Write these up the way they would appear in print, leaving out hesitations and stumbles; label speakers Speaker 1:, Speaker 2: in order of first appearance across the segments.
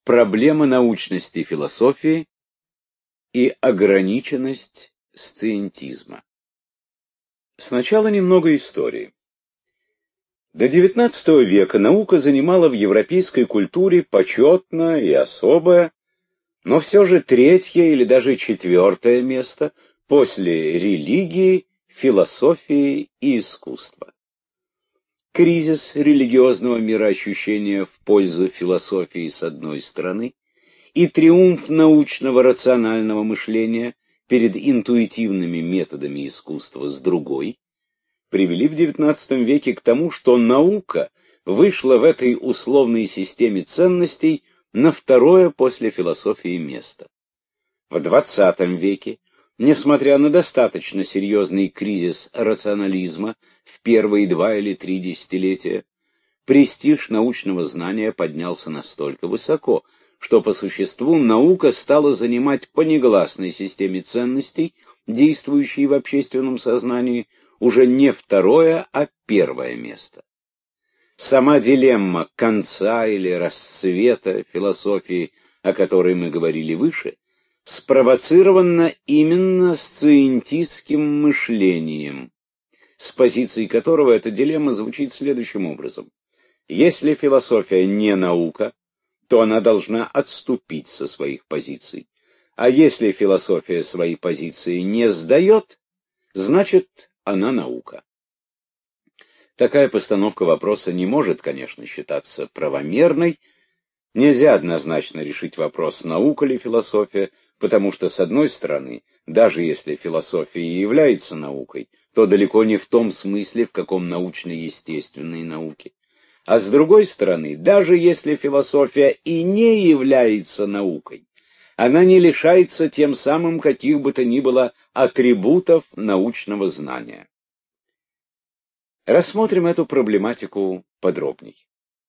Speaker 1: проблема научности философии и ограниченность сциентизма. Сначала немного истории. До XIX века наука занимала в европейской культуре почетное и особое, но все же третье или даже четвертое место после религии, философии и искусства. Кризис религиозного мироощущения в пользу философии с одной стороны и триумф научного рационального мышления перед интуитивными методами искусства с другой привели в XIX веке к тому, что наука вышла в этой условной системе ценностей на второе после философии место. В XX веке, несмотря на достаточно серьезный кризис рационализма в первые 2 или 3 десятилетия, престиж научного знания поднялся настолько высоко, что по существу наука стала занимать по негласной системе ценностей, действующей в общественном сознании, уже не второе, а первое место. Сама дилемма конца или расцвета философии, о которой мы говорили выше, спровоцирована именно сциентистским мышлением, с позиции которого эта дилемма звучит следующим образом. Если философия не наука, то она должна отступить со своих позиций. А если философия свои позиции не сдает, значит, она наука. Такая постановка вопроса не может, конечно, считаться правомерной. Нельзя однозначно решить вопрос, наука ли философия, потому что, с одной стороны, даже если философия и является наукой, то далеко не в том смысле, в каком научно-естественные науки. А с другой стороны, даже если философия и не является наукой, она не лишается тем самым каких бы то ни было атрибутов научного знания. Рассмотрим эту проблематику подробней.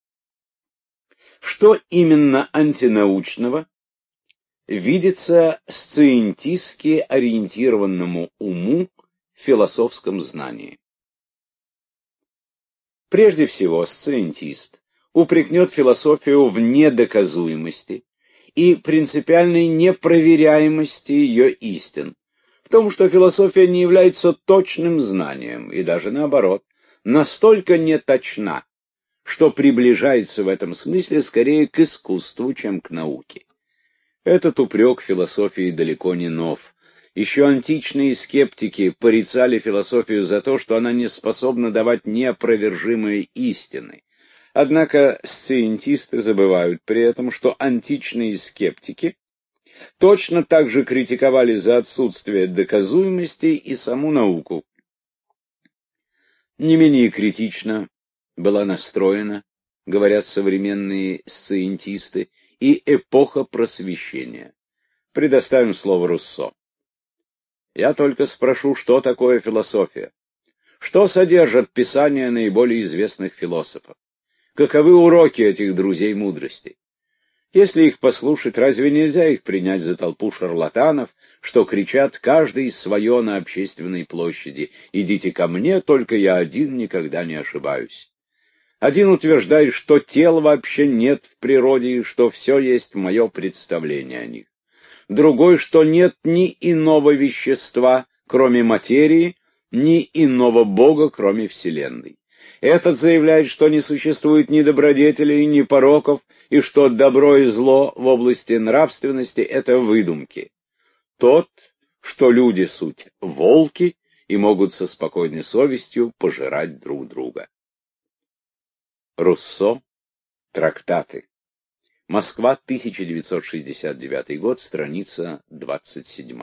Speaker 1: Что именно антинаучного видится сциентистски ориентированному уму в философском знании? Прежде всего, сциентист упрекнет философию в недоказуемости и принципиальной непроверяемости ее истин, в том, что философия не является точным знанием, и даже наоборот, настолько неточна, что приближается в этом смысле скорее к искусству, чем к науке. Этот упрек философии далеко не нов. Еще античные скептики порицали философию за то, что она не способна давать неопровержимые истины. Однако сциентисты забывают при этом, что античные скептики точно так же критиковали за отсутствие доказуемости и саму науку. Не менее критично была настроена, говорят современные сциентисты, и эпоха просвещения. Предоставим слово Руссо. Я только спрошу, что такое философия? Что содержат писания наиболее известных философов? Каковы уроки этих друзей мудрости? Если их послушать, разве нельзя их принять за толпу шарлатанов, что кричат каждый свое на общественной площади: «Идите ко мне, только я один никогда не ошибаюсь». Один утверждает, что тела вообще нет в природе, и что все есть мое представление о них. Другой, что нет ни иного вещества, кроме материи, ни иного Бога, кроме Вселенной. Этот заявляет, что не существует ни добродетелей, ни пороков, и что добро и зло в области нравственности — это выдумки. Тот, что люди суть волки и могут со спокойной совестью пожирать друг друга. Руссо. Трактаты. Москва, 1969 год, страница 27.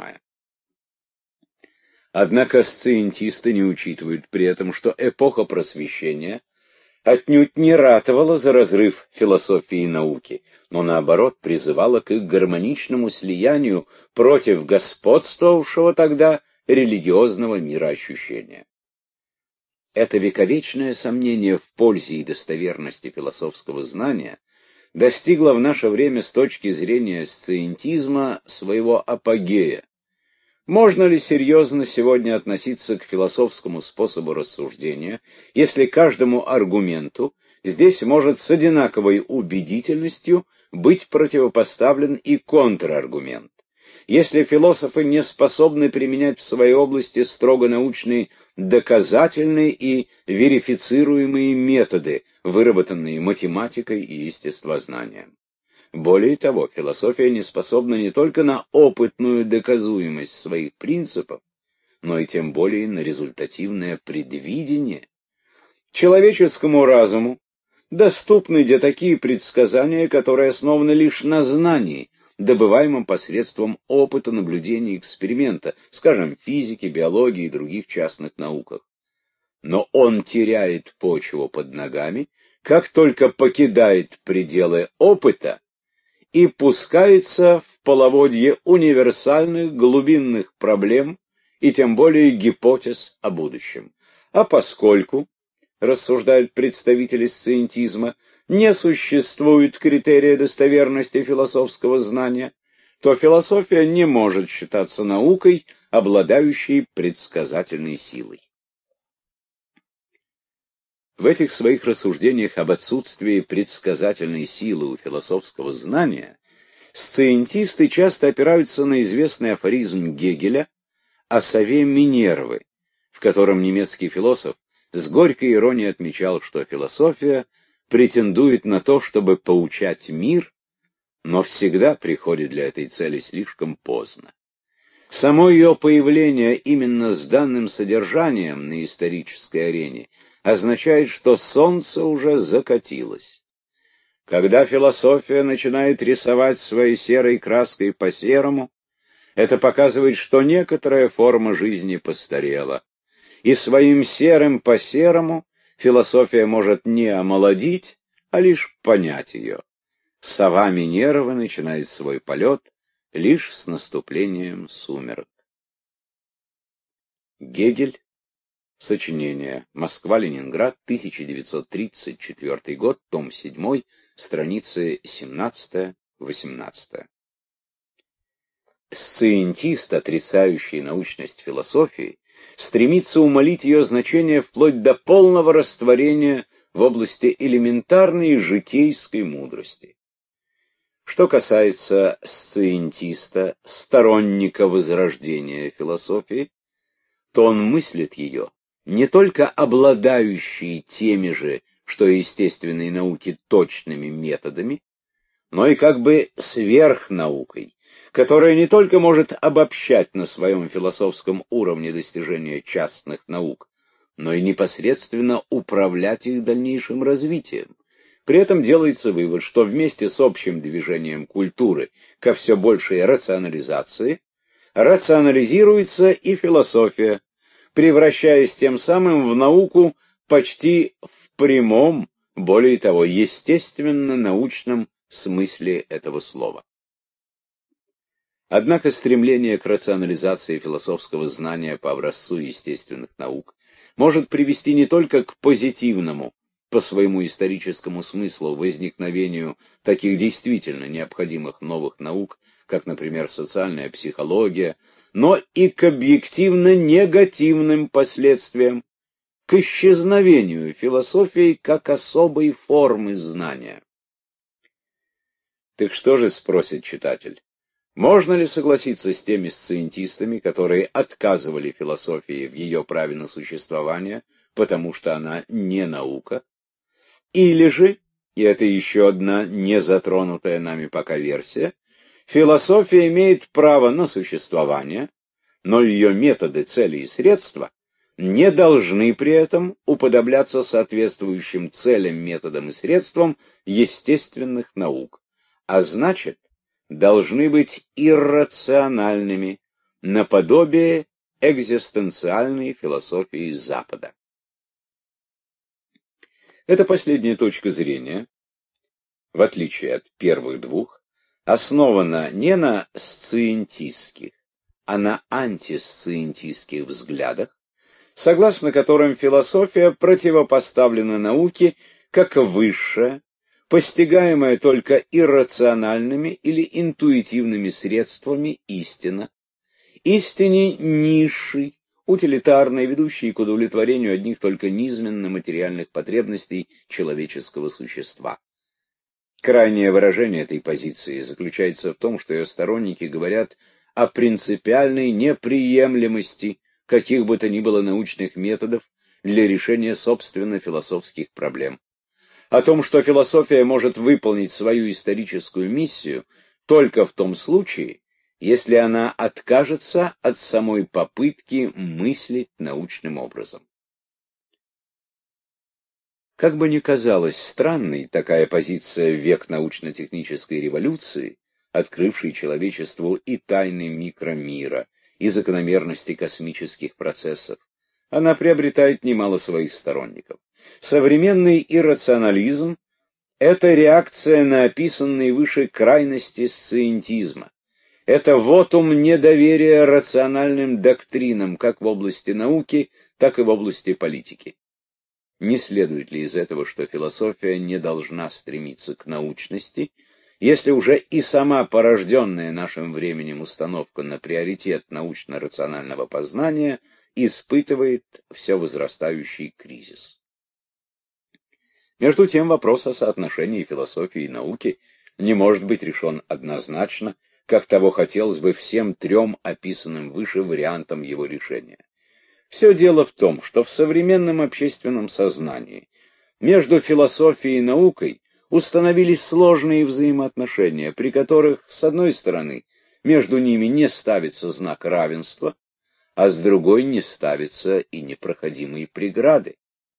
Speaker 1: Однако сциентисты не учитывают при этом, что эпоха просвещения отнюдь не ратовала за разрыв философии и науки, но наоборот призывала к их гармоничному слиянию против господствовавшего тогда религиозного мироощущения. Это вековечное сомнение в пользе и достоверности философского знания достигло в наше время с точки зрения сциентизма своего апогея. Можно ли серьезно сегодня относиться к философскому способу рассуждения, если каждому аргументу здесь может с одинаковой убедительностью быть противопоставлен и контраргумент. Если философы не способны применять в своей области строго научные, доказательные и верифицируемые методы, выработанные математикой и естествознанием. Более того, философия не способна не только на опытную доказуемость своих принципов, но и тем более на результативное предвидение. Человеческому разуму доступны где такие предсказания, которые основаны лишь на знании, добываемом посредством опыта, наблюдения и эксперимента, скажем, физики, биологии и других частных науках. Но он теряет почву под ногами, как только покидает пределы опыта и пускается в половодье универсальных глубинных проблем и тем более гипотез о будущем. А поскольку, рассуждают представители сциентизма, не существует критерия достоверности философского знания, то философия не может считаться наукой, обладающей предсказательной силой. В этих своих рассуждениях об отсутствии предсказательной силы у философского знания сциентисты часто опираются на известный афоризм Гегеля о сове Минервы, в котором немецкий философ с горькой иронией отмечал, что философия претендует на то, чтобы поучать мир, но всегда приходит для этой цели слишком поздно. Само ее появление именно с данным содержанием на исторической арене означает, что солнце уже закатилось. Когда философия начинает рисовать своей серой краской по серому, это показывает, что некоторая форма жизни постарела. И своим серым по серому философия может не омолодить, а лишь понять ее. Сова Минерва начинает свой полет лишь с наступлением сумерек. Гегель. Сочинение. Москва-Ленинград, 1934 год, том 7, страницы 17-18. Сциентист, отрицающий научность философии, стремится умалить ее значение вплоть до полного растворения в области элементарной житейской мудрости. Что касается сциентиста, сторонника возрождения философии, то он мыслит ее не только обладающей теми же, что и естественные науки, точными методами, но и как бы сверхнаукой, которая не только может обобщать на своем философском уровне достижения частных наук, но и непосредственно управлять их дальнейшим развитием. При этом делается вывод, что вместе с общим движением культуры ко все большей рационализации, рационализируется и философия, превращаясь тем самым в науку почти в прямом, более того, естественно-научном смысле этого слова. Однако стремление к рационализации философского знания по образцу естественных наук может привести не только к позитивному, по своему историческому смыслу, возникновению таких действительно необходимых новых наук, как, например, социальная психология, но и к объективно негативным последствиям, к исчезновению философии как особой формы знания. Так что же, спросит читатель, можно ли согласиться с теми сциентистами, которые отказывали философии в ее праве на существование, потому что она не наука? Или же, и это еще одна не затронутая нами пока версия, философия имеет право на существование, но ее методы, цели и средства не должны при этом уподобляться соответствующим целям, методам и средствам естественных наук, а значит, должны быть иррациональными, наподобие экзистенциальной философии Запада. Эта последняя точка зрения, в отличие от первых двух, основана не на сциентистских, а на антисциентистских взглядах, согласно которым философия противопоставлена науке как высшая, постигаемая только иррациональными или интуитивными средствами истина, истине низшей, утилитарной, ведущей к удовлетворению одних только низменно-материальных потребностей человеческого существа. Крайнее выражение этой позиции заключается в том, что ее сторонники говорят о принципиальной неприемлемости каких бы то ни было научных методов для решения собственно философских проблем. О том, что философия может выполнить свою историческую миссию только в том случае, если она откажется от самой попытки мыслить научным образом. Как бы ни казалась странной такая позиция в век научно-технической революции, открывшей человечеству и тайны микромира, и закономерности космических процессов, она приобретает немало своих сторонников. Современный иррационализм — это реакция на описанные выше крайности сциентизма. Это вотум недоверия рациональным доктринам как в области науки, так и в области политики. Не следует ли из этого, что философия не должна стремиться к научности, если уже и сама порожденная нашим временем установка на приоритет научно-рационального познания испытывает все возрастающий кризис? Между тем, вопрос о соотношении философии и науки не может быть решен однозначно, как того хотелось бы всем трем описанным выше вариантам его решения. Все дело в том, что в современном общественном сознании между философией и наукой установились сложные взаимоотношения, при которых, с одной стороны, между ними не ставится знак равенства, а с другой не ставятся и непроходимые преграды.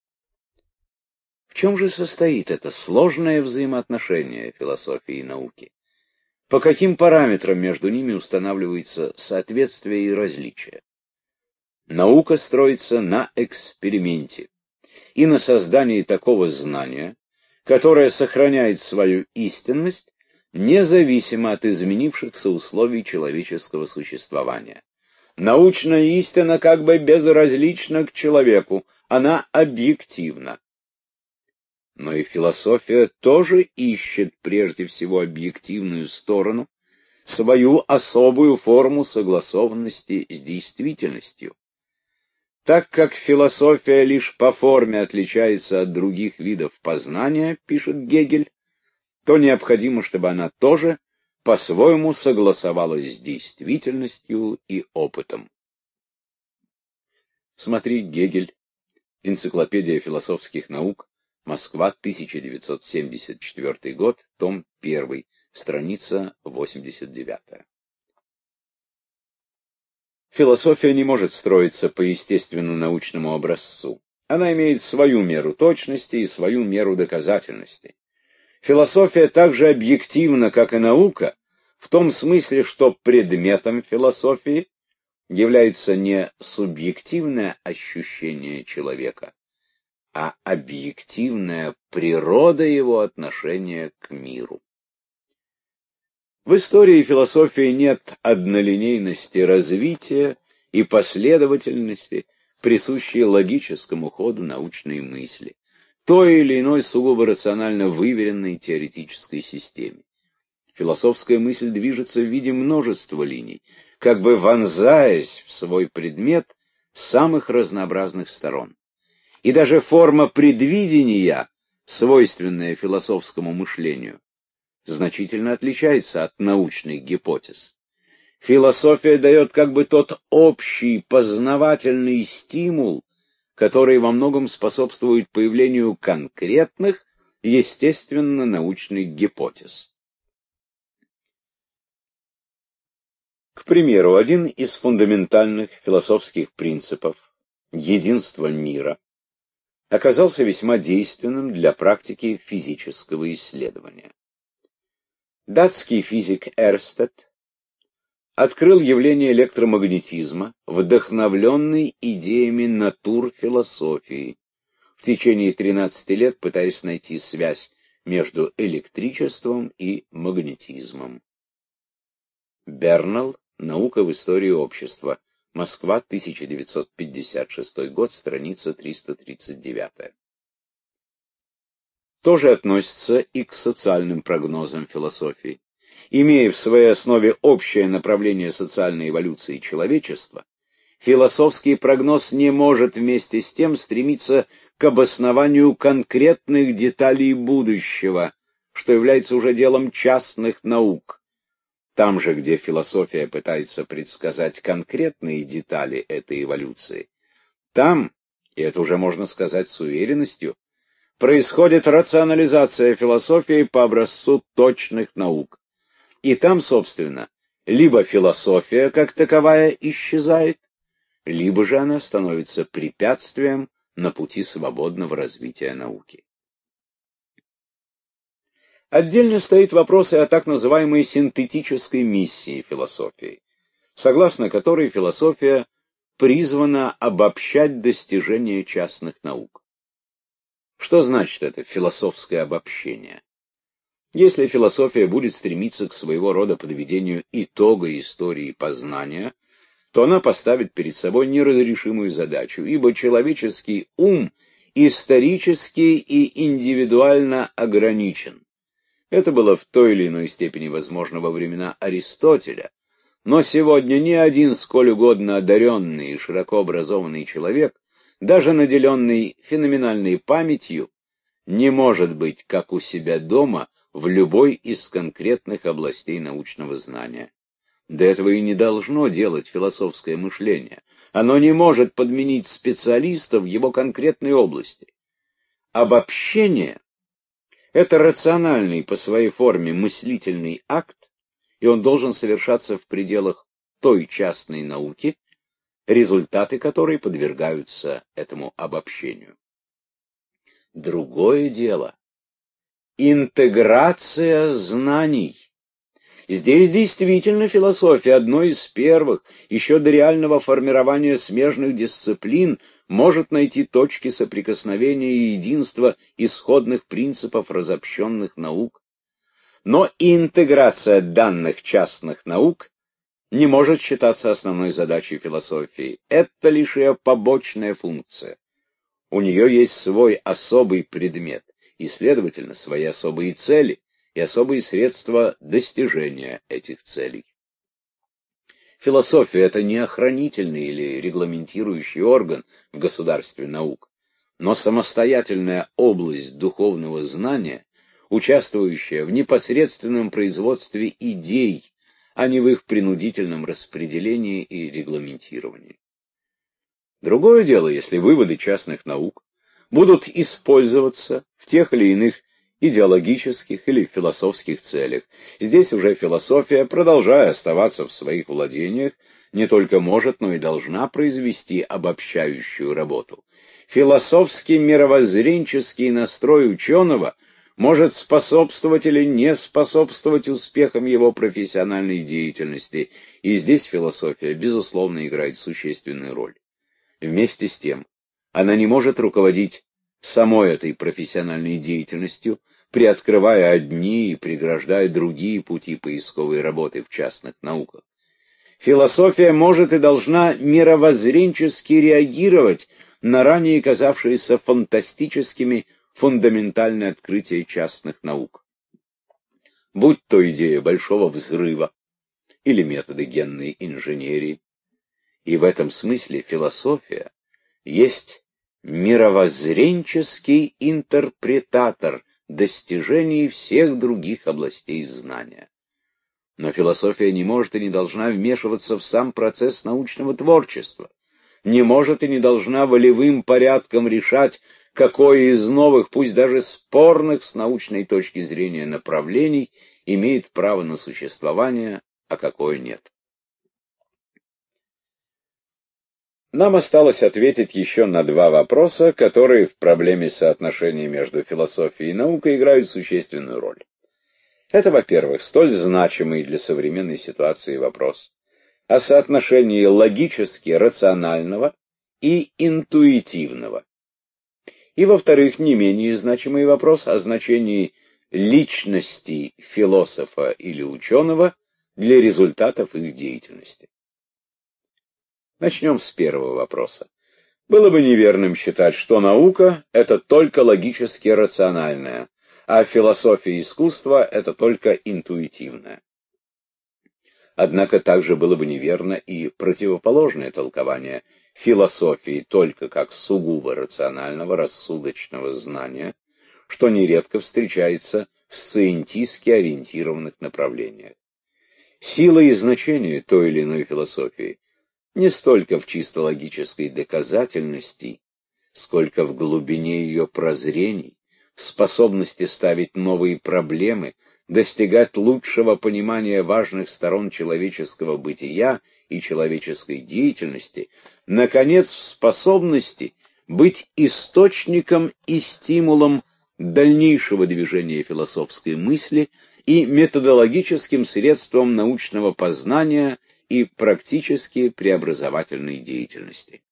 Speaker 1: В чем же состоит это сложное взаимоотношение философии и науки? По каким параметрам между ними устанавливается соответствие и различие? Наука строится на эксперименте и на создании такого знания, которое сохраняет свою истинность независимо от изменившихся условий человеческого существования. Научная истина как бы безразлична к человеку, она объективна. Но и философия тоже ищет прежде всего объективную сторону, свою особую форму согласованности с действительностью. Так как философия лишь по форме отличается от других видов познания, пишет Гегель, то необходимо, чтобы она тоже по-своему согласовалась с действительностью и опытом. Смотри Гегель, Энциклопедия философских наук, Москва, 1974 год, том 1, страница 89. Философия не может строиться по естественно-научному образцу. Она имеет свою меру точности и свою меру доказательности. Философия так же объективна, как и наука, в том смысле, что предметом философии является не субъективное ощущение человека, а объективная природа его отношения к миру. В истории философии нет однолинейности развития и последовательности, присущей логическому ходу научной мысли, той или иной сугубо рационально выверенной теоретической системе. Философская мысль движется в виде множества линий, как бы вонзаясь в свой предмет с самых разнообразных сторон. И даже форма предвидения, свойственная философскому мышлению, значительно отличается от научных гипотез. Философия дает как бы тот общий познавательный стимул, который во многом способствует появлению конкретных, естественно-научных гипотез. К примеру, один из фундаментальных философских принципов — единство мира — оказался весьма действенным для практики физического исследования. Датский физик Эрстед открыл явление электромагнетизма, вдохновленный идеями натурфилософии, в течение 13 лет пытаясь найти связь между электричеством и магнетизмом. Бернелл. Наука в истории общества. Москва, 1956 год, страница 339. Тоже относится и к социальным прогнозам философии. Имея в своей основе общее направление социальной эволюции человечества, философский прогноз не может вместе с тем стремиться к обоснованию конкретных деталей будущего, что является уже делом частных наук. Там же, где философия пытается предсказать конкретные детали этой эволюции, там, и это уже можно сказать с уверенностью, происходит рационализация философии по образцу точных наук. И там, собственно, либо философия как таковая исчезает, либо же она становится препятствием на пути свободного развития науки. Отдельно стоит вопрос и о так называемой синтетической миссии философии, согласно которой философия призвана обобщать достижения частных наук. Что значит это философское обобщение? Если философия будет стремиться к своего рода подведению итога истории познания, то она поставит перед собой неразрешимую задачу, ибо человеческий ум исторически и индивидуально ограничен. Это было в той или иной степени возможно во времена Аристотеля, но сегодня ни один сколь угодно одаренный и широко образованный человек, даже наделенный феноменальной памятью, не может быть, как у себя дома, в любой из конкретных областей научного знания. До этого и не должно делать философское мышление. Оно не может подменить специалиста в его конкретной области. Обобщение — это рациональный по своей форме мыслительный акт, и он должен совершаться в пределах той частной науки, результаты которой подвергаются этому обобщению. Другое дело — интеграция знаний. Здесь действительно философия, одной из первых, еще до реального формирования смежных дисциплин, может найти точки соприкосновения и единства исходных принципов разобщенных наук. Но и интеграция данных частных наук не может считаться основной задачей философии. Это лишь ее побочная функция. У нее есть свой особый предмет и, следовательно, свои особые цели и особые средства достижения этих целей. Философия — это не охранительный или регламентирующий орган в государстве наук, но самостоятельная область духовного знания, участвующая в непосредственном производстве идей, а не в их принудительном распределении и регламентировании. Другое дело, если выводы частных наук будут использоваться в тех или иных идеологических или философских целях. Здесь уже философия, продолжая оставаться в своих владениях, не только может, но и должна произвести обобщающую работу. Философский мировоззренческий настрой ученого может способствовать или не способствовать успехам его профессиональной деятельности, и здесь философия, безусловно, играет существенную роль. Вместе с тем, она не может руководить самой этой профессиональной деятельностью, приоткрывая одни и преграждая другие пути поисковой работы в частных науках. Философия может и должна мировоззренчески реагировать на ранее казавшиеся фантастическими фундаментальные открытия частных наук. Будь то идея большого взрыва или методы генной инженерии. И в этом смысле философия есть мировоззренческий интерпретатор достижений всех других областей знания. Но философия не может и не должна вмешиваться в сам процесс научного творчества, не может и не должна волевым порядком решать, какое из новых, пусть даже спорных с научной точки зрения направлений, имеет право на существование, а какое нет. Нам осталось ответить еще на два вопроса, которые в проблеме соотношения между философией и наукой играют существенную роль. Это, во-первых, столь значимый для современной ситуации вопрос о соотношении логически рационального и интуитивного. И, во-вторых, не менее значимый вопрос о значении личности философа или ученого для результатов их деятельности. Начнем с первого вопроса. Было бы неверным считать, что наука — это только логически рациональная, а философия и искусство — это только интуитивное. Однако также было бы неверно и противоположное толкование философии только как сугубо рационального, рассудочного знания, что нередко встречается в сциентистски ориентированных направлениях. Сила и значение той или иной философии не столько в чисто логической доказательности, сколько в глубине ее прозрений, в способности ставить новые проблемы, достигать лучшего понимания важных сторон человеческого бытия и человеческой деятельности, наконец, в способности быть источником и стимулом дальнейшего движения философской мысли и методологическим средством научного познания и практически преобразовательной деятельности.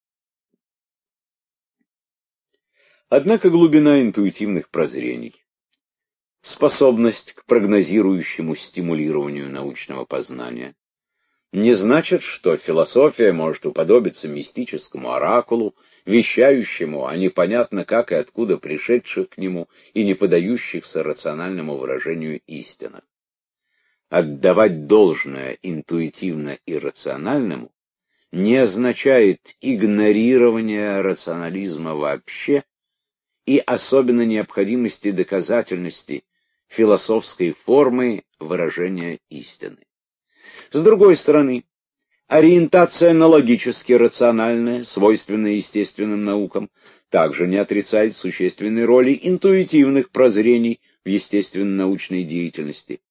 Speaker 1: Однако глубина интуитивных прозрений, способность к прогнозирующему стимулированию научного познания не значит, что философия может уподобиться мистическому оракулу, вещающему о непонятно как и откуда пришедших к нему и не поддающихся рациональному выражению истинах. Отдавать должное интуитивно иррациональному не означает игнорирование рационализма вообще и особенно необходимости доказательности философской формы выражения истины. С другой стороны, ориентация на логически рациональная, свойственная естественным наукам, также не отрицает существенной роли интуитивных прозрений в естественно-научной деятельности.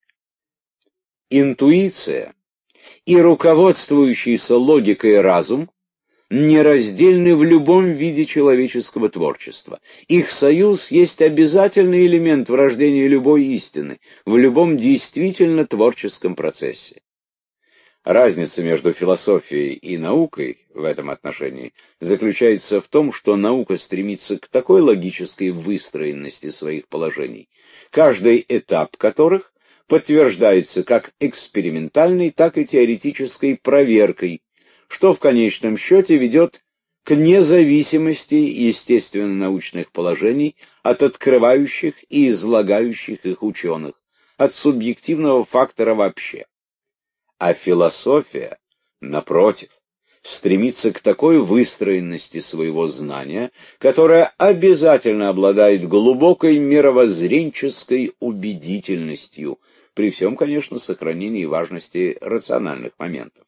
Speaker 1: Интуиция и руководствующийся логикой разум нераздельны в любом виде человеческого творчества. Их союз есть обязательный элемент в рождении любой истины, в любом действительно творческом процессе. Разница между философией и наукой в этом отношении заключается в том, что наука стремится к такой логической выстроенности своих положений, каждый этап которых подтверждается как экспериментальной, так и теоретической проверкой, что в конечном счете ведет к независимости естественно-научных положений от открывающих и излагающих их ученых, от субъективного фактора вообще. А философия, напротив, стремится к такой выстроенности своего знания, которая обязательно обладает глубокой мировоззренческой убедительностью, при всем, конечно, сохранении важности рациональных моментов.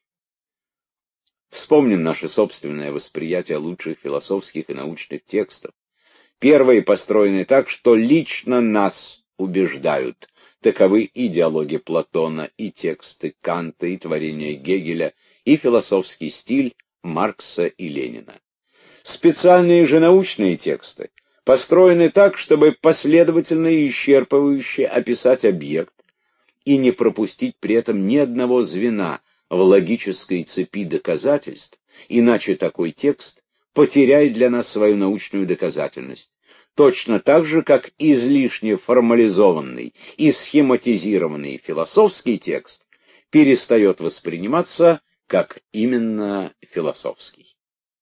Speaker 1: Вспомним наше собственное восприятие лучших философских и научных текстов. Первые построены так, что лично нас убеждают. Таковы и диалоги Платона, и тексты Канта, и творения Гегеля, и философский стиль Маркса и Ленина. Специальные же научные тексты построены так, чтобы последовательно и исчерпывающе описать объект и не пропустить при этом ни одного звена в логической цепи доказательств, иначе такой текст потеряет для нас свою научную доказательность. Точно так же, как излишне формализованный и схематизированный философский текст перестает восприниматься как именно философский.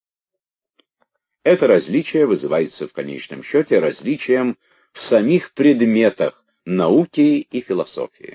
Speaker 1: Это различие вызывается в конечном счете различием в самих предметах науки и философии.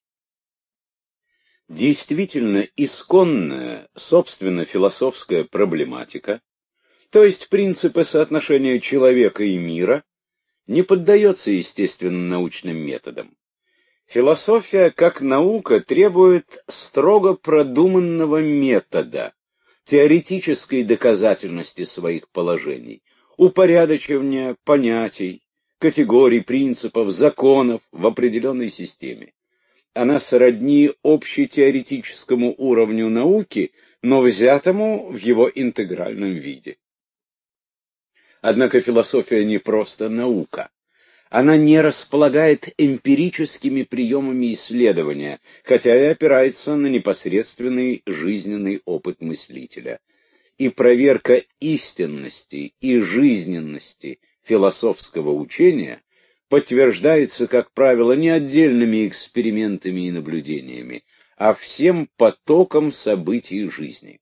Speaker 1: Действительно исконная, собственно, философская проблематика, то есть принципы соотношения человека и мира, не поддается естественно-научным методам. Философия, как наука, требует строго продуманного метода, теоретической доказательности своих положений, упорядочивания понятий, категорий, принципов, законов в определенной системе. Она сродни общетеоретическому уровню науки, но взятому в его интегральном виде. Однако философия не просто наука. Она не располагает эмпирическими приемами исследования, хотя и опирается на непосредственный жизненный опыт мыслителя. И проверка истинности и жизненности философского учения подтверждается, как правило, не отдельными экспериментами и наблюдениями, а всем потоком событий жизни.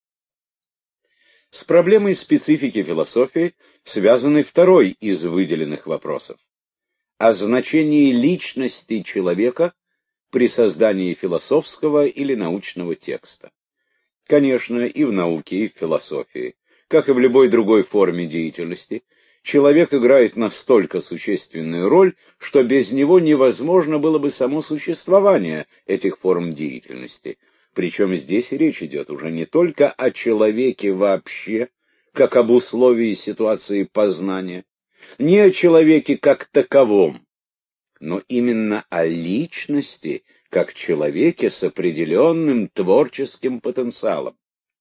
Speaker 1: С проблемой специфики философии связан и второй из выделенных вопросов – о значении личности человека при создании философского или научного текста. Конечно, и в науке, и в философии, как и в любой другой форме деятельности, Человек играет настолько существенную роль, что без него невозможно было бы само существование этих форм деятельности. Причем здесь речь идет уже не только о человеке вообще, как об условии ситуации познания, не о человеке как таковом, но именно о личности, как человеке с определенным творческим потенциалом.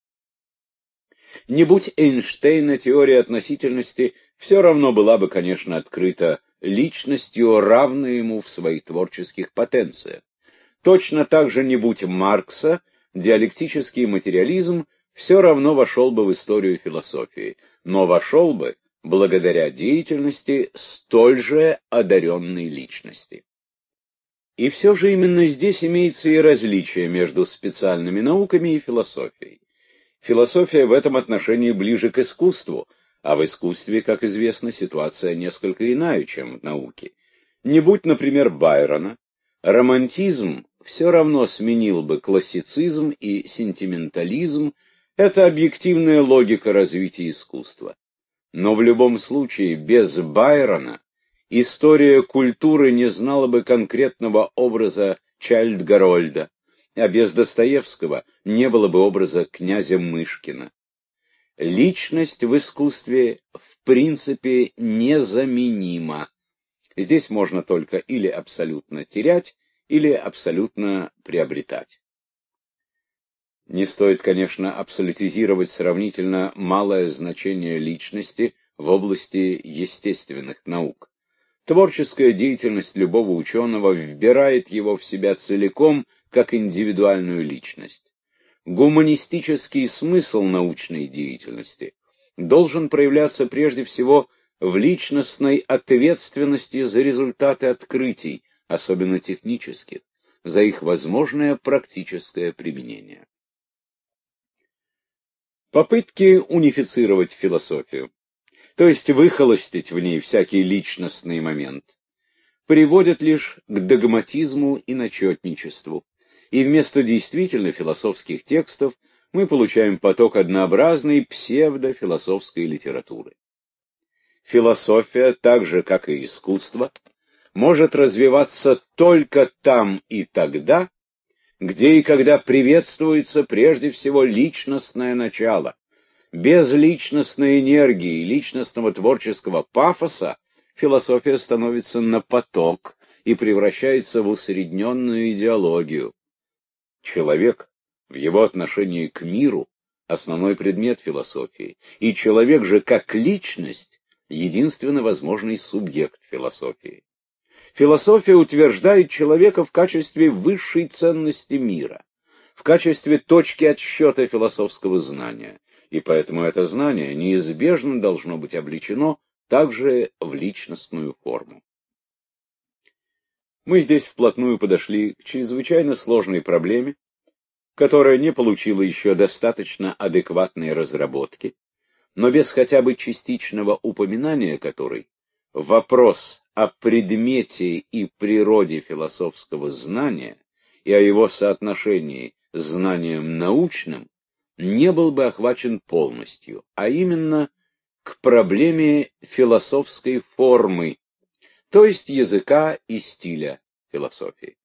Speaker 1: Не будь Эйнштейна, теория относительности все равно была бы, конечно, открыта личностью, равной ему в своих творческих потенциях. Точно так же не будь Маркса, диалектический материализм все равно вошел бы в историю философии, но вошел бы благодаря деятельности столь же одаренной личности. И все же именно здесь имеется и различие между специальными науками и философией. Философия в этом отношении ближе к искусству, а в искусстве, как известно, ситуация несколько иная, чем в науке. Не будь, например, Байрона, романтизм все равно сменил бы классицизм и сентиментализм, это объективная логика развития искусства. Но в любом случае, без Байрона история культуры не знала бы конкретного образа Чайльд-Гарольда, а без Достоевского не было бы образа князя Мышкина. Личность в искусстве в принципе незаменима. Здесь можно только или абсолютно терять, или абсолютно приобретать. Не стоит, конечно, абсолютизировать сравнительно малое значение личности в области естественных наук. Творческая деятельность любого ученого вбирает его в себя целиком, как индивидуальную личность. Гуманистический смысл научной деятельности должен проявляться прежде всего в личностной ответственности за результаты открытий, особенно технических, за их возможное практическое применение. Попытки унифицировать философию, то есть выхолостить в ней всякий личностный момент, приводят лишь к догматизму и начетничеству, и вместо действительно философских текстов мы получаем поток однообразной псевдофилософской литературы. Философия, так же как и искусство, может развиваться только там и тогда, где и когда приветствуется прежде всего личностное начало. Без личностной энергии и личностного творческого пафоса философия становится на поток и превращается в усредненную идеологию. Человек в его отношении к миру — основной предмет философии, и человек же как личность — единственно возможный субъект философии. Философия утверждает человека в качестве высшей ценности мира, в качестве точки отсчета философского знания, и поэтому это знание неизбежно должно быть облечено также в личностную форму. Мы здесь вплотную подошли к чрезвычайно сложной проблеме, которая не получила еще достаточно адекватной разработки, но без хотя бы частичного упоминания которой вопрос о предмете и природе философского знания и о его соотношении с знанием научным не был бы охвачен полностью, а именно к проблеме философской формы, то есть языка и стиля философии.